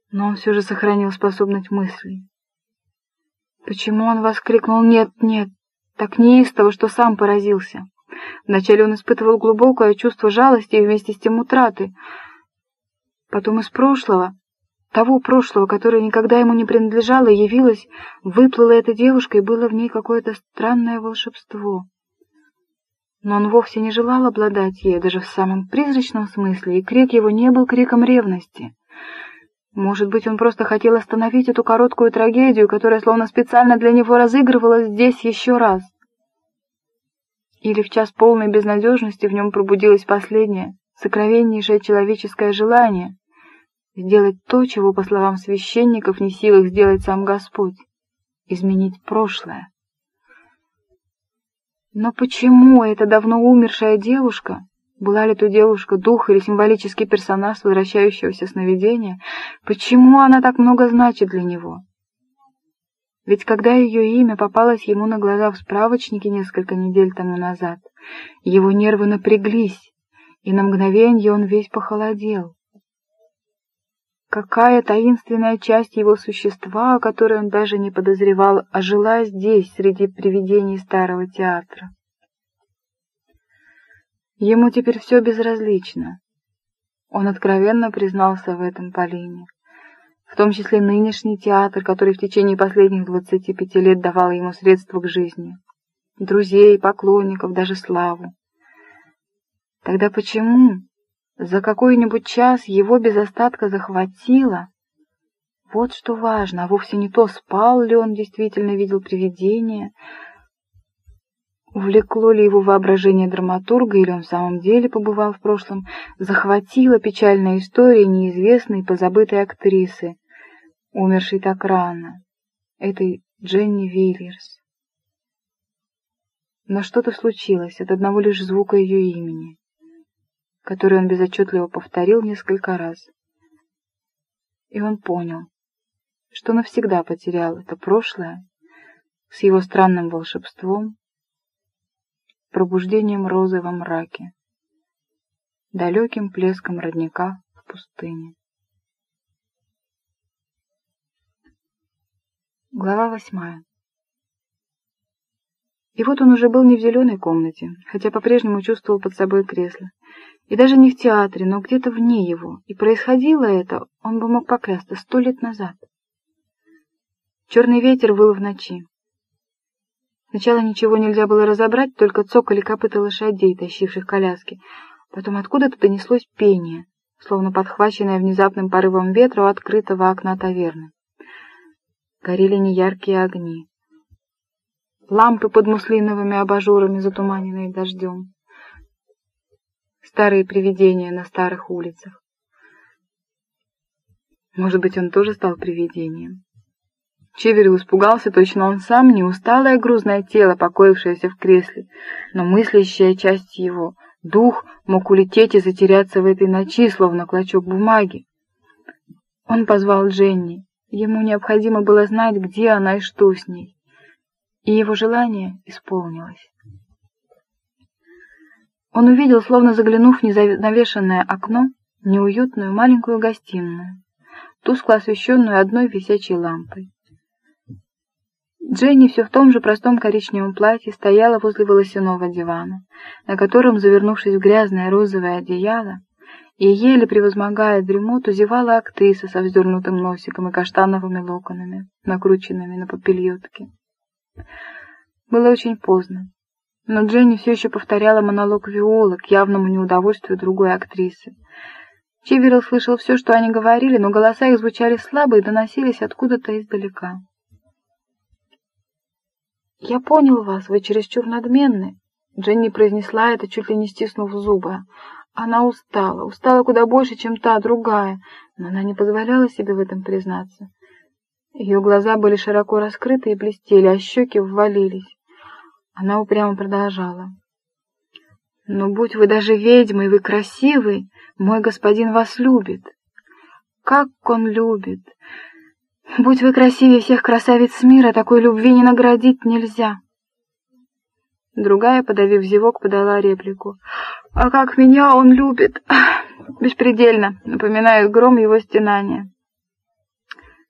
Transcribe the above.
Но он все же сохранил способность мыслей. Почему он воскликнул «нет, нет», так неистово, что сам поразился? Вначале он испытывал глубокое чувство жалости и вместе с тем утраты. Потом из прошлого, того прошлого, которое никогда ему не принадлежало, явилась, выплыла эта девушка, и было в ней какое-то странное волшебство. Но он вовсе не желал обладать ею, даже в самом призрачном смысле, и крик его не был криком ревности. Может быть, он просто хотел остановить эту короткую трагедию, которая словно специально для него разыгрывалась здесь еще раз. Или в час полной безнадежности в нем пробудилось последнее, сокровеннейшее человеческое желание — сделать то, чего, по словам священников, не в силах сделать сам Господь — изменить прошлое. Но почему эта давно умершая девушка, была ли то девушка дух или символический персонаж возвращающегося сновидения, почему она так много значит для него? Ведь когда ее имя попалось ему на глаза в справочнике несколько недель тому назад, его нервы напряглись, и на мгновенье он весь похолодел. Какая таинственная часть его существа, о которой он даже не подозревал, ожила здесь, среди привидений старого театра. Ему теперь все безразлично. Он откровенно признался в этом Полине. В том числе нынешний театр, который в течение последних 25 лет давал ему средства к жизни. Друзей, поклонников, даже славу. Тогда почему за какой-нибудь час его без остатка захватило? Вот что важно, а вовсе не то, спал ли он, действительно видел привидение, увлекло ли его воображение драматурга, или он в самом деле побывал в прошлом, захватила печальная история неизвестной позабытой актрисы, умершей так рано, этой Дженни Вильерс. Но что-то случилось от одного лишь звука ее имени, который он безотчетливо повторил несколько раз. И он понял, что навсегда потерял это прошлое с его странным волшебством, пробуждением розы во мраке, далеким плеском родника в пустыне. Глава 8. И вот он уже был не в зеленой комнате, хотя по-прежнему чувствовал под собой кресло, и даже не в театре, но где-то вне его, и происходило это, он бы мог поклясться, 100 лет назад. Черный ветер выл в ночи. Сначала ничего нельзя было разобрать, только цокали копыта лошадей, тащивших коляски. Потом откуда-то донеслось пение, словно подхваченное внезапным порывом ветра у открытого окна таверны. Горели неяркие огни. Лампы под муслиновыми абажурами, затуманенные дождем. Старые привидения на старых улицах. Может быть, он тоже стал привидением? Чиверил испугался, точно он сам, не усталое грузное тело, покоившееся в кресле, но мыслящая часть его, дух, мог улететь и затеряться в этой ночи, словно клочок бумаги. Он позвал Дженни. Ему необходимо было знать, где она и что с ней. И его желание исполнилось. Он увидел, словно заглянув в незавешенное окно, неуютную маленькую гостиную, тускло освещенную одной висячей лампой. Дженни все в том же простом коричневом платье стояла возле волосяного дивана, на котором, завернувшись в грязное розовое одеяло, и еле превозмогая дремоту, зевала актриса со вздернутым носиком и каштановыми локонами, накрученными на попельотке. Было очень поздно, но Дженни все еще повторяла монолог Виолы к явному неудовольствию другой актрисы. Чиверил слышал все, что они говорили, но голоса их звучали слабо и доносились откуда-то издалека. «Я понял вас, вы чересчур надменны», — Дженни произнесла это, чуть ли не стиснув зубы. Она устала куда больше, чем та, другая, но она не позволяла себе в этом признаться. Ее глаза были широко раскрыты и блестели, а щеки ввалились. Она упрямо продолжала. «Но будь вы даже ведьмой, вы красивый, мой господин вас любит. Как он любит! Будь вы красивее всех красавиц мира, такой любви не наградить нельзя». Другая, подавив зевок, подала реплику. «А как меня он любит! Беспредельно!» — напоминает гром его стенания.